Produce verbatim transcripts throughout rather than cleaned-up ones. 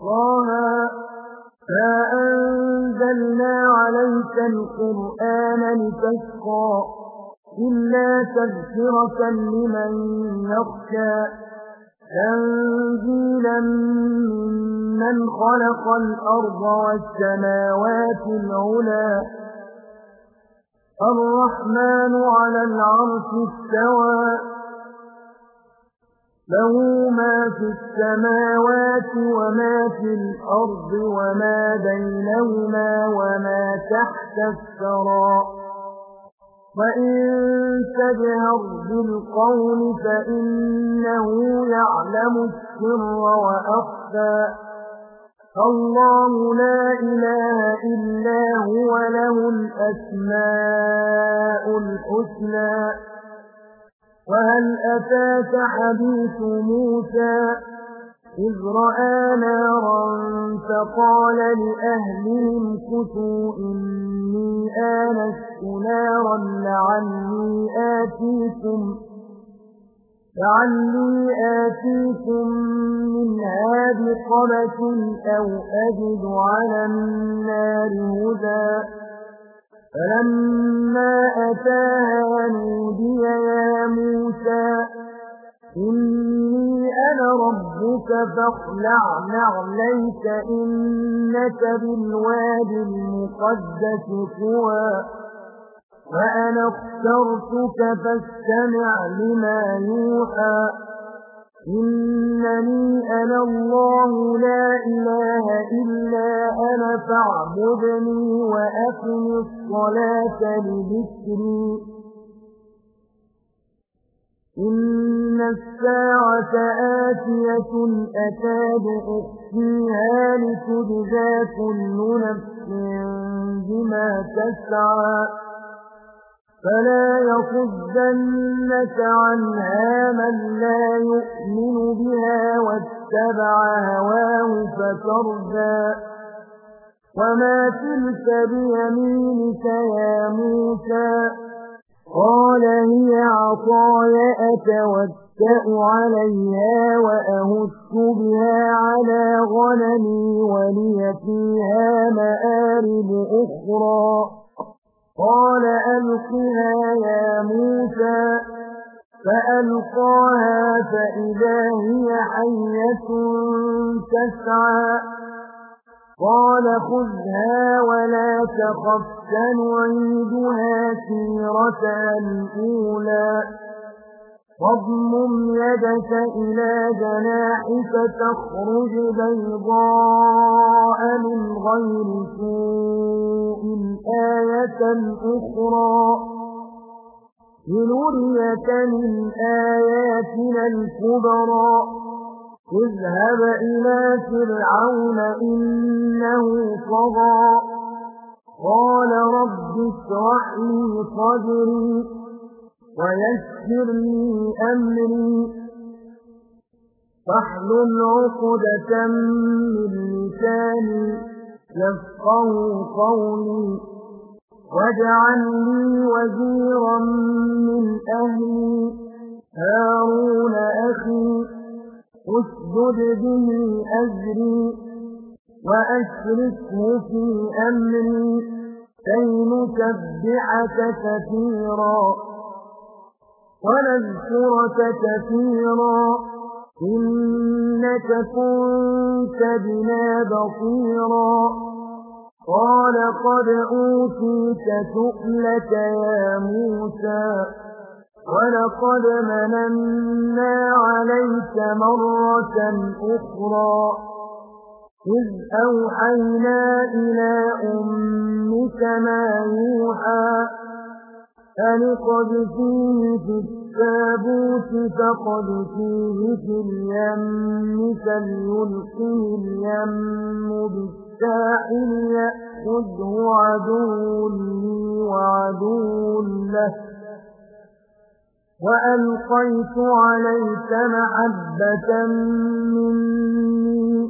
طه ما أنزلنا عليك القرآن لتشقى إلا تذكرة لمن يخشى تنزيلا ممن خلق الأرض والسماوات العلى الرحمن على العرش استوى له ما في السماوات وما في الأرض وما بينهما وما تحت الثرى وإن تجهر بالقول فإنه يعلم السر وأخفى الله لا إله إلا هو له الأسماء الحسنى وهل أتاك حديث موسى إذ رأى نارا فقال لأهلهم كثوا إني آنست نارا لعلي آتيكم لعلي آتيكم منها بقبس أو أجد على النار هدى فلما أتاها نودي يا موسى إني أنا ربك فاخلع نعليك إنك بالواد المقدس طوى وأنا اخترتك فاستمع لما يوحى إنني أنا الله لا إله إلا أنا فاعبدني وأقم الصلاة لذكري إن الساعة آتية أكاد أخفيها لتجزى كل نفس بما تسعى فلا يصدنك عنها من لا يؤمن بها واتبع هواه فتردى وما تلك بيمينك يا موسى قال هي عصاي أتوكأ عليها وأهش بها على غنمي ولي فيها مآرب أخرى قال ألقها يا موسى فألقاها فإذا هي حية تسعى قال خذها ولا تخف سنعيدها سيرتها الأولى واضمم يدك إلى جناحك تخرج بيضاء من غير سوء آية أخرى لنريك من آياتنا الكبرى اذهب إلى فرعون إنه طغى قال رب اشرح لي صدري ويسر لي أمري فاحلل عقدة من لساني يفقهوا قولي واجعل لي وزيرا من أهلي هارون أخي أشدد به أزري وأشركه في أمري كي نسبحك كثيرا ونذكرك كثيرا إنك كنت بنا بصيرا قال قد أوتيت سؤلك يا موسى ولقد مننا عليك مرة أخرى إذ أوحينا إلى أمك ما يوحى أن اقذفيه في التابوت فاقذفيه في اليم فليلقه اليم بالساحل يأخذه عدو لي وعدو له وألقيت عليك محبة مني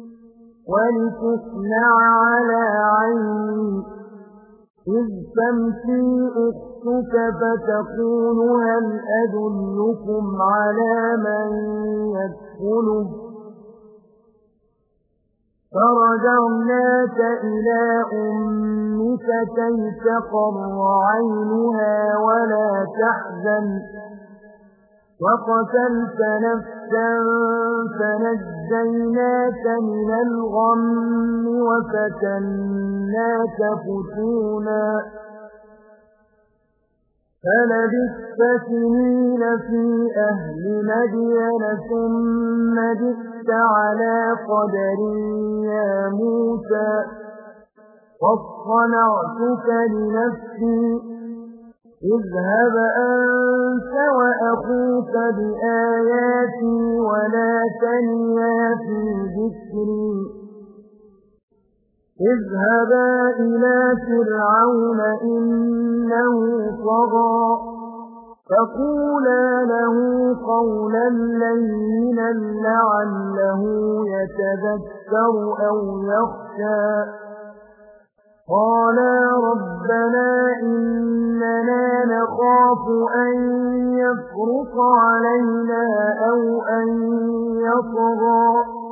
ولتصنع على عيني إذ تمشي أختك فتقول هل أدلكم على من يدخله فرجعناك إلى أمك كي تقر عينها ولا تحزن وقتلت نفسا فنجيناك من الغم وفتناك فتونا فلبثت سنين في أهل مدين ثم جئت على قدر يا موسى واصطنعتك لنفسي اذهب أنت وأخوك بآياتي ولا تنيا في ذكري اذهبا إلى فرعون إنه طغى فقولا له قولا لينا لعله يتذكر أو يخشى قالا ربنا إننا نخاف أن يفرط علينا أو أن يطغى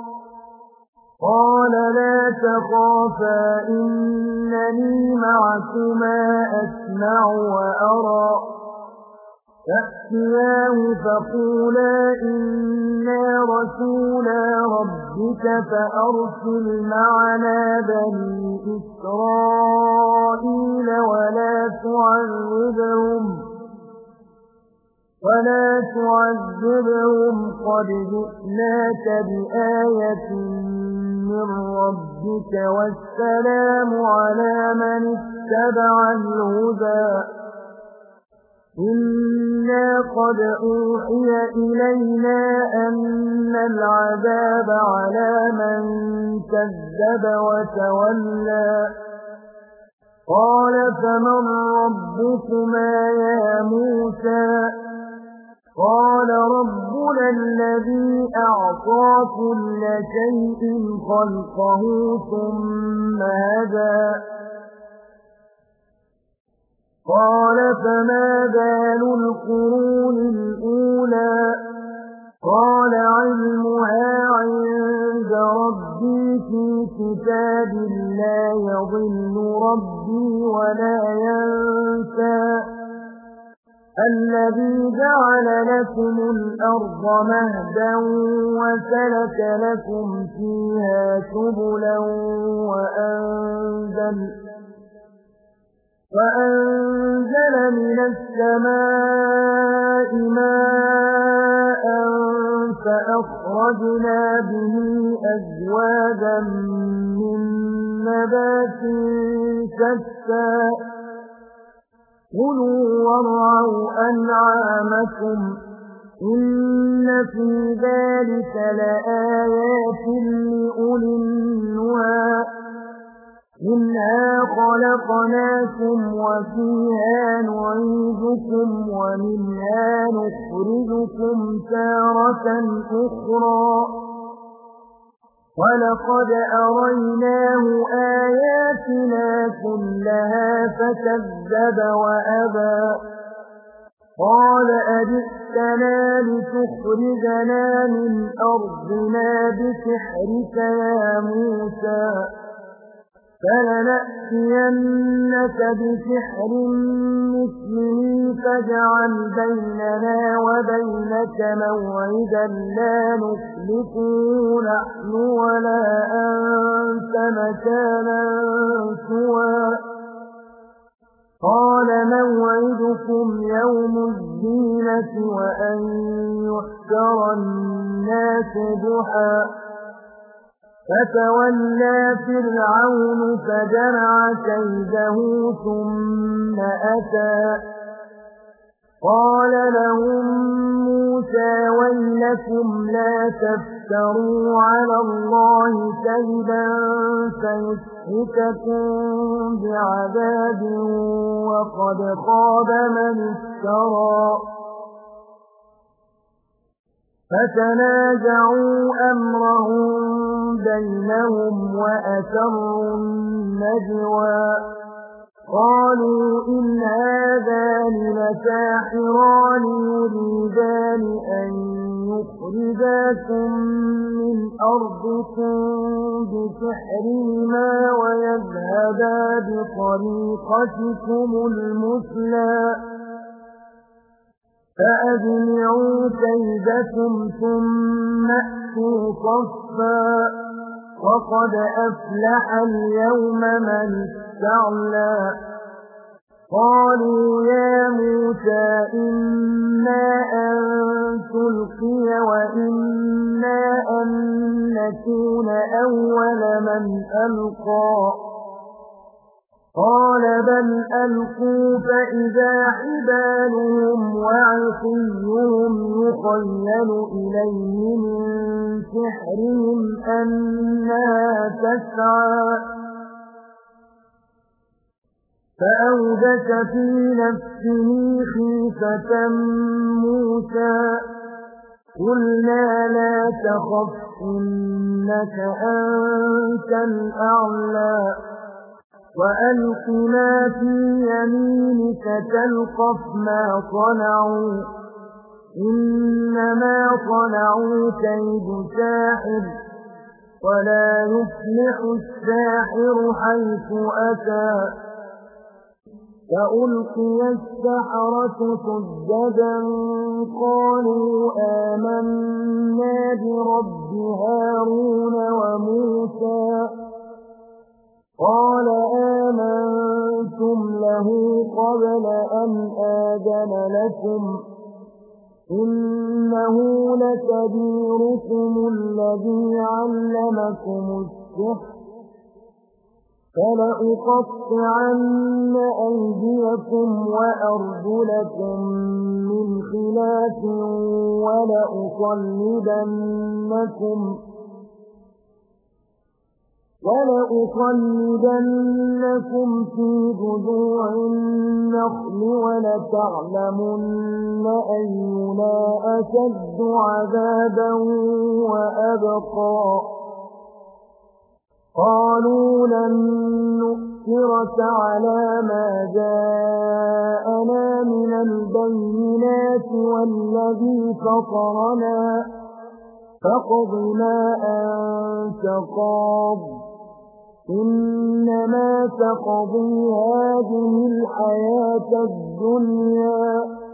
قال لا تخافا إنني معكما أسمع وأرى فأتياه فقولا إنا رسولا ربك فأرسل معنا بني إسرائيل ولا تعذبهم ولا تعذبهم قد جئناك بآية من ربك والسلام على من اتبع الهدى إنا قد أوحي إلينا أن العذاب على من كذب وتولى قال فمن ربكما يا موسى قال ربنا الذي أعطى كل شيء خلقه ثم هدى قال فما بال القرون الأولى قال علمها عند ربي في كتاب لا يضل ربي ولا ينسى الذي جعل لكم الأرض مهدا وسلك لكم فيها سبلا وأنزل وأنزل من السماء ماء فأخرجنا به أزواجا من نبات شتى كلوا وارعوا أنعامكم إن في ذلك لآيات لأولي النهى منها خلقناكم وفيها نعيدكم ومنها نخرجكم تارة أخرى ولقد أريناه آياتنا كلها فكذب وأبى قال أجئتنا لتخرجنا من أرضنا بسحرك يا موسى فلنأتينك بسحر مثله فاجعل بيننا وبينك موعدا لا نخلفه نحن ولا أنت مكانا سوى قال موعدكم يوم الزينة وأن يحشر الناس ضحى فتولى فرعون فجمع كيده ثم أتى قال لهم موسى ويلكم لا تفتروا على الله كذبا فيسحتكم بعذاب وقد خاب من افترى فتنازعوا أمرهم بينهم وأسروا النجوى قالوا إن هذان لساحران يريدان أن يخرجاكم من أرضكم بسحرهما ويذهبا بطريقتكم المثلى فأجمعوا كيدكم ثم أتوا صفا وقد أفلح اليوم من استعلى قالوا يا موسى إما أن تلقي وإما أن نكون أول من ألقى قال بل ألقوا فإذا حبالهم وعصيهم يخيل إليه من سحرهم أنها تسعى فأوجس في نفسه خيفة موسى قلنا لا تخف إنك أنت الأعلى وألق ما في يمينك تلقف ما صنعوا إنما صنعوا كيد ساحر ولا يفلح الساحر حيث أتى فألقي السحرة سجدا قالوا آمنا برب هارون وموسى قال آمنتم له قبل أن آذن لكم إنه لكبيركم الذي علمكم السحر فلأقطعن أيديكم وأرجلكم من خلاف ولأصلبنكم ولأصلبنكم في جذوع النخل ولتعلمن أينا أشد عذابا وأبقى قالوا لن نؤثرك على ما جاءنا من البينات والذي فطرنا فاقض ما أنت قاض إنما تقضي هذه الحياة الدنيا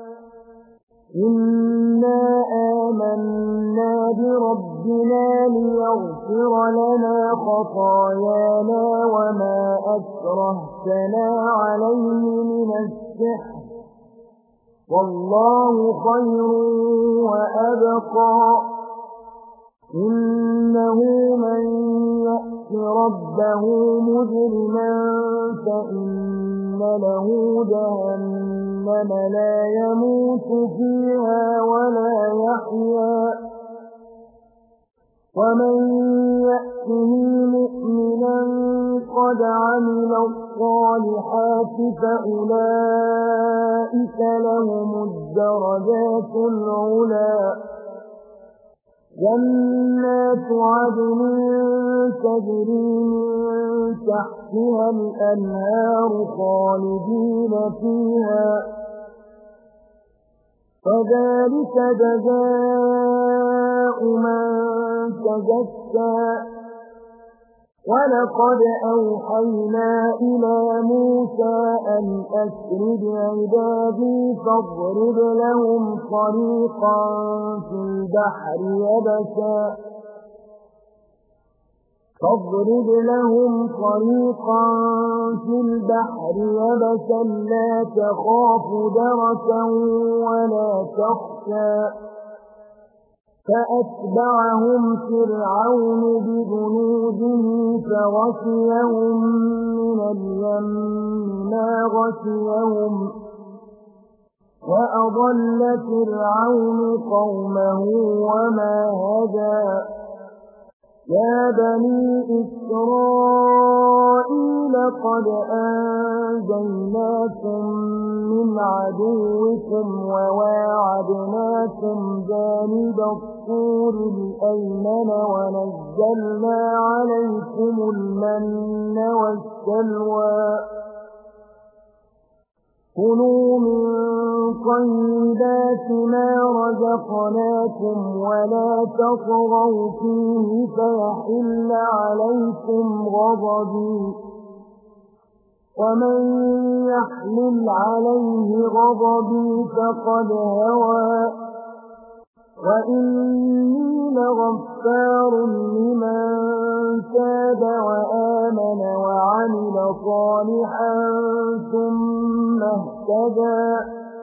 إنا آمنا بربنا ليغفر لنا خطايانا وما أكرهتنا عليه من السحر والله خير وأبقى إنه من يأت ربه مجرما فإن له جهنم لا يموت فيها ولا يحيا ومن يأته مؤمنا قد عمل الصالحات فأولئك لهم الدرجات العلى جنات عدن تجري من تحتها الأنهار خالدين فيها فذلك جزاء من تزكى ولقد أوحينا إلى موسى أن أسر بعبادي فاضرب لهم طريقا في البحر يبسا فاضرب لهم طريقا في البحر يبسا لا تخاف دركا ولا تخشى فأتبعهم فرعون بجنوده فغشيهم من اليم ما غشيهم وأضل فرعون قومه وما هدى يا بني إسرائيل قد أنجيناكم من عدوكم وواعدناكم جانب الطور الأيمن ونزلنا عليكم المن والسلوى كلوا من طيبات ما رزقناكم ولا تطغوا فيه فيحل عليكم غضبي ومن يحمل عليه غضبي فقد هوى وإني لغفار لمن تاب وآمن وعمل صالحا ثم اهتدى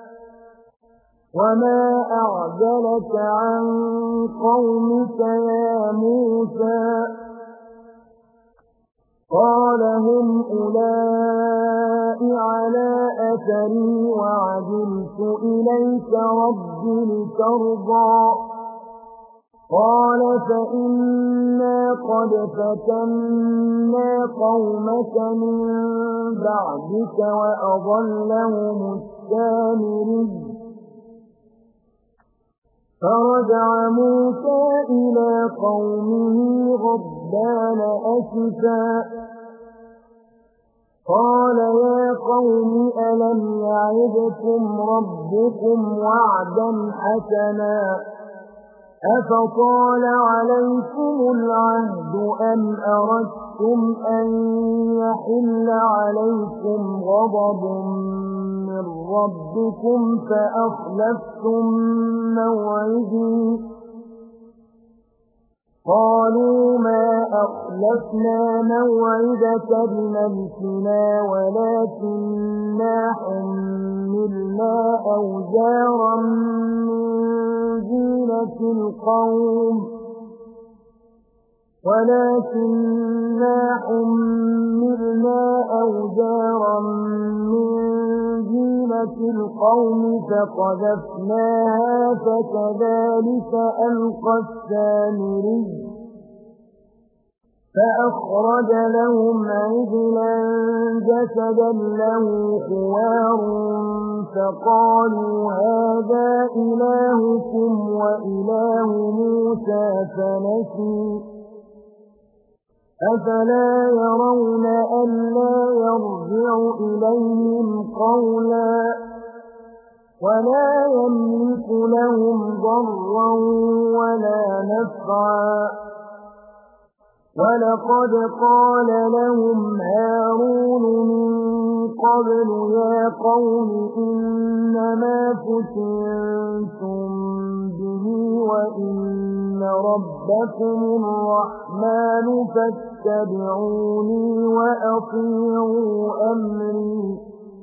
وما أعجلك عن قومك يا موسى قال هم أولئك على أثري وعجلت إليك رب لترضى قال فإنا قد فتنا قومك من بعدك وأضلهم السامري فرجع موسى إلى قومه غضبان أسفا قال يا قوم ألم يعدكم ربكم وعدا حسنا أفطال عليكم العهد أم أردتم أن يحل عليكم غضب من ربكم فأخلفتم موعدي قالوا ما أخلفنا موعدك بملكنا ولكننا حملنا أوزارا من زينة القوم ولكننا حملنا أوزارا من زينة القوم فقذفناها فكذلك ألقى السامري فأخرج لهم عجلا جسدا له خوار فقالوا هذا إلهكم وإله موسى فنسي أفلا يرون ألا يرجع إليهم قولا ولا يملك لهم ضرا ولا نفعا ولقد قال لهم هارون من قبل يا قوم إنما فتنتم به وإن ربكم الرحمن فاتبعوني وأطيعوا أمري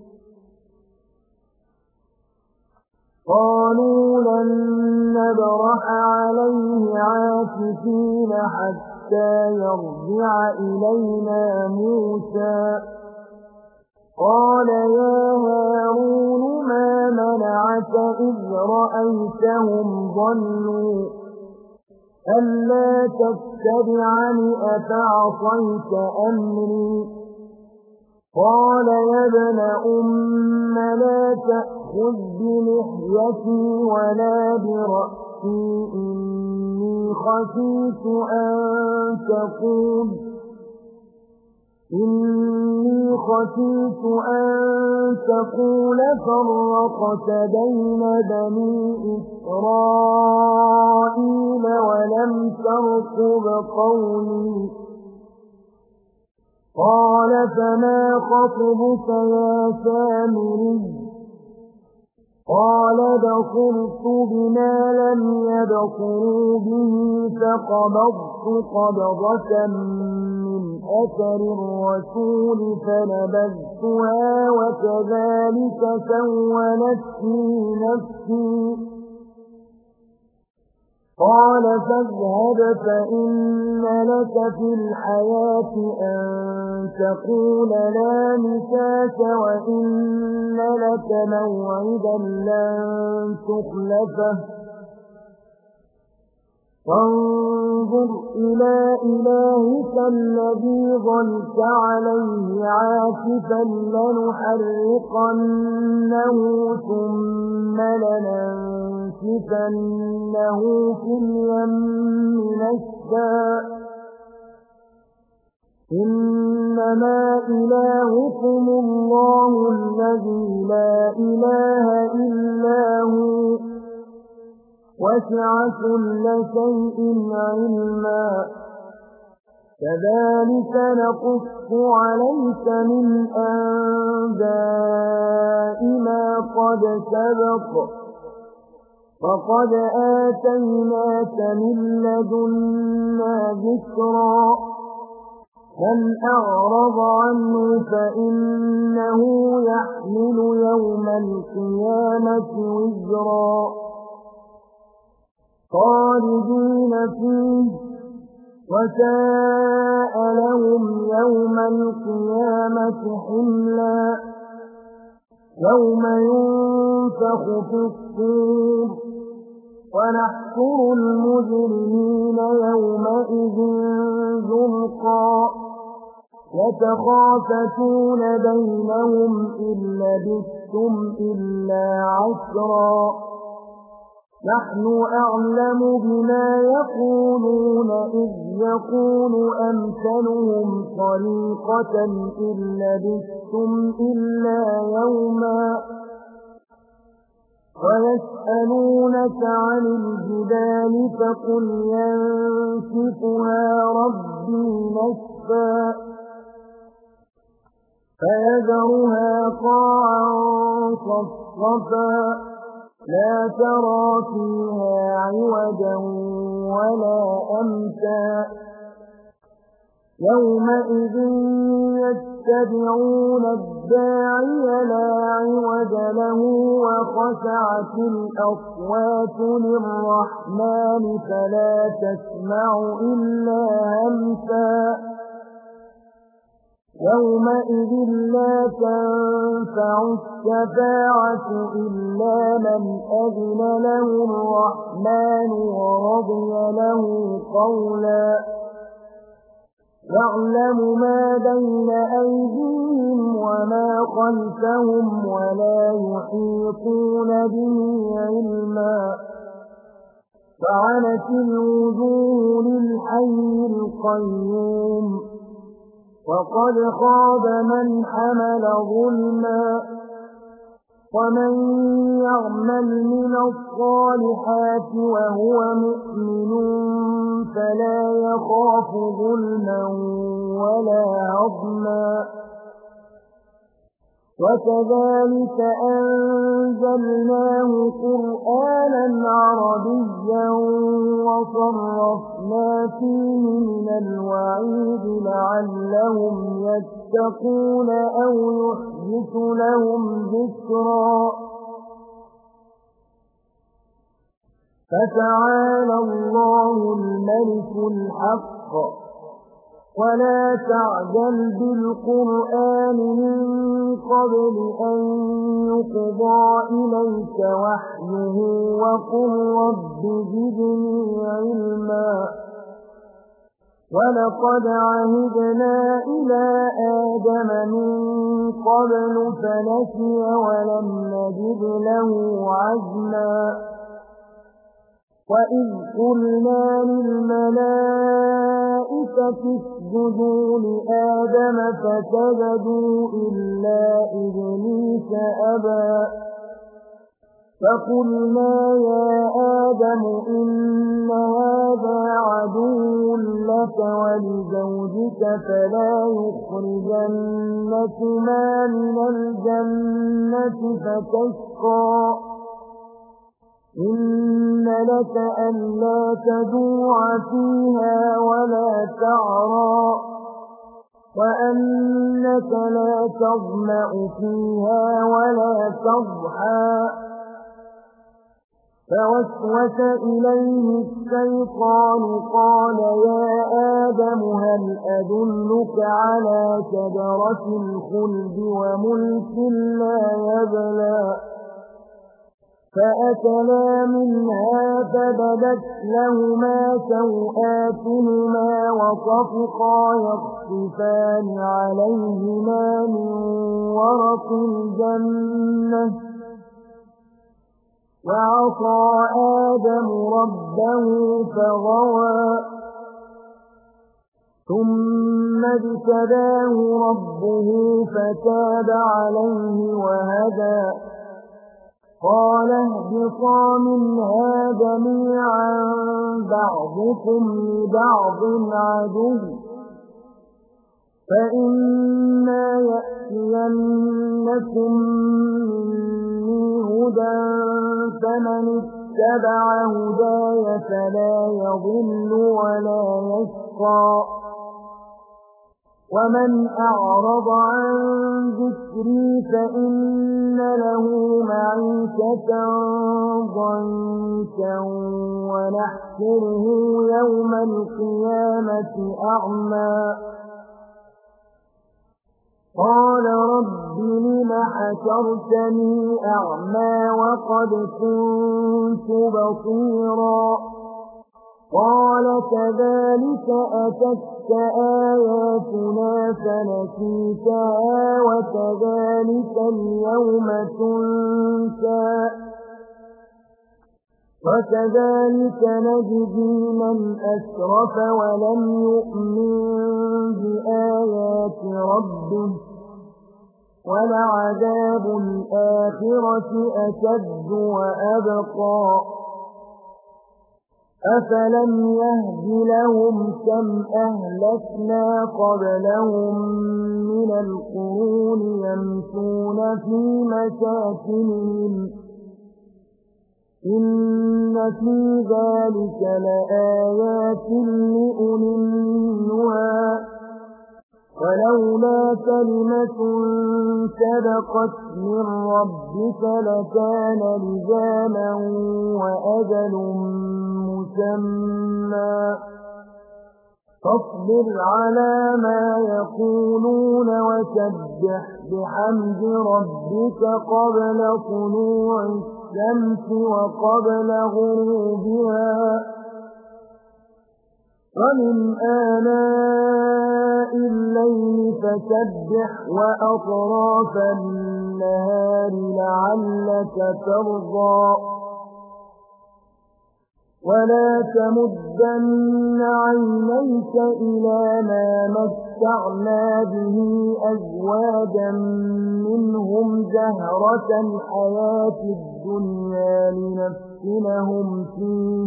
قالوا لن نبرح عليه عاكفين حتى يرجع إلينا موسى قال يا هارون ما منعك إذ رأيتهم ضلوا ألا تتبعني أفعصيت أمري قال يا ابن أم لا تأخذ بلحيتي ولا برأسي إني خشيت أن تقول إني خشيت أن تقول فرقت بين بني إسرائيل ولم ترقب قولي قال فما خطبك يا سامري قال بصرت بما لم يبصروا به فقبضت قبضة من أثر الرسول فنبذتها وكذلك سولت لي نفسي قال فاذهب فإن لك في الحياة أن تقول لا مساس وإن لك موعدا لن تخلفه وانظر إلى إلهك الذي ظلت عليه عاكفا لنحرقنه ثم لننسفنه في اليم نسفا إنه إنما إلهكم الله الذي لا إله إلا هو وسع كل شيء علما كذلك نقص عليك من أنباء ما قد سبق وقد آتيناك من لدنا ذكرا من أعرض عنه فإنه يحمل يوم القيامة وزرا خالدين فيه وساء لهم يوم القيامة حملا يوم ينفخ في الصور ونحشر المجرمين يومئذ زرقا يتخافتون بينهم إن لبثتم إلا عشرا نحن أعلم بما يقولون إذ يقول أمثلهم طريقة إن لبثتم إلا يوما ويسألونك عن الجبال فقل ينسفها ربي نسفا فيذرها قاعا صفصفا لا ترى فيها عوجا ولا أمتا يومئذ يتبعون الداعي لا عوج له وخشعت الأصوات للرحمن فلا تسمع إلا همسا يومئذ لا تنفع الشفاعة إلا من أذن له الرحمن ورضي له قولا يعلم ما بين أيديهم وما خلفهم ولا يحيطون به علما فعنت الوجوه للحي القيوم وقد خاب من حمل ظلما ومن يعمل من الصالحات وهو مؤمن فلا يخاف ظلما ولا هضما وكذلك أنزلناه قرآنا عربيا وصرفنا فيه من الوعيد لعلهم يتقون أو يحدث لهم ذكرا فتعالى الله الملك الحق ولا تعجل بالقرآن من قبل أن يقضى إليك وحيه وقل رب زدني علما ولقد عهدنا إلى آدم من قبل فنسي ولم نجد له عزما وإذ قلنا للملائكة اسجدوا لآدم فسجدوا إلا إبليس أبى فقلنا يا آدم إن هذا عدو لك ولزوجك فلا يخرجنكما من الجنة فتشقى إن لك ألا تجوع فيها ولا تعرى وأنك لا تظمأ فيها ولا تضحى فوسوس إليه الشيطان قال يا آدم هل أدلك على شجرة الخلد وملك لا يبلى فأكلا منها فبدت لهما سوآتهما وطفقا يخصفان عليهما من ورق الجنة وعصى آدم ربه فغوى ثم اجتباه ربه فتاب عليه وهدى قال اهبطا منها جميعا بعضكم لبعض عدو فإما يأتينكم مني هدى فمن اتبع هداي فلا يضل ولا يشقى ومن أعرض عن ذكري فإن له معيشة ضنكا ونحشره يوم القيامة أعمى قال رب لم حشرتني أعمى وقد كنت بصيرا قال كذلك أتتك آياتنا فنسيتها وكذلك اليوم تنسى وكذلك نجزي من أسرف ولم يؤمن بآيات ربه ولعذاب الآخرة أشد وأبقى أفلم يهد لهم كم أهلكنا قبلهم من القرون يمشون في مساكنهم إن في ذلك لآيات لأولي النهى ولولا كلمة سبقت من ربك لكان لزاما وأجل مسمى فاصبر على ما يقولون وسبح بحمد ربك قبل طلوع الشمس وقبل غروبها ومن آناء الليل فسبح وأطراف النهار لعلك ترضى ولا تمدن عينيك إلى ما متعنا به أزواجا منهم زهرة الحياة الدنيا لنفتنهم فيه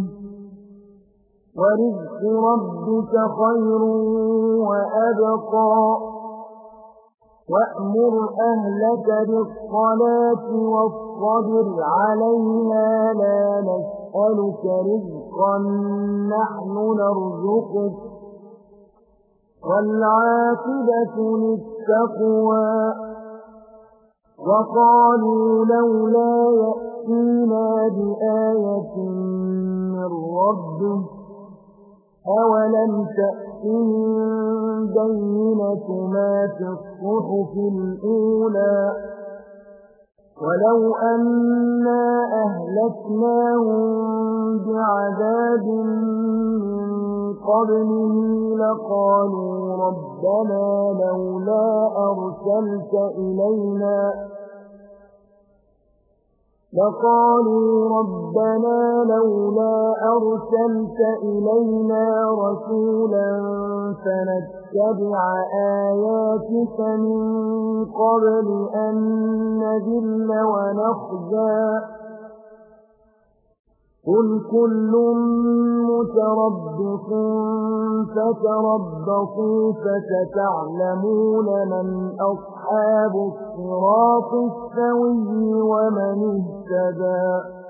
ورزق ربك خير وأبقى وأمر أهلك بالصلاة واصطبر عليها لا نسألك رزقا نحن نرزقك والعاقبة للتقوى وقالوا لولا يأتينا بآية من ربه أولم تأتهم بينة ما في الصحف الأولى ولو أنا أهلكناهم بعذاب من قبله لقالوا ربنا لولا أرسلت إلينا لقالوا ربنا لولا أرسلت إلينا رسولا فنتبع آياتك من قبل أن نذل ونخزى قل كل متربص فتربصوا فستعلمون من أصحاب الصراط السوي ومن اهتدى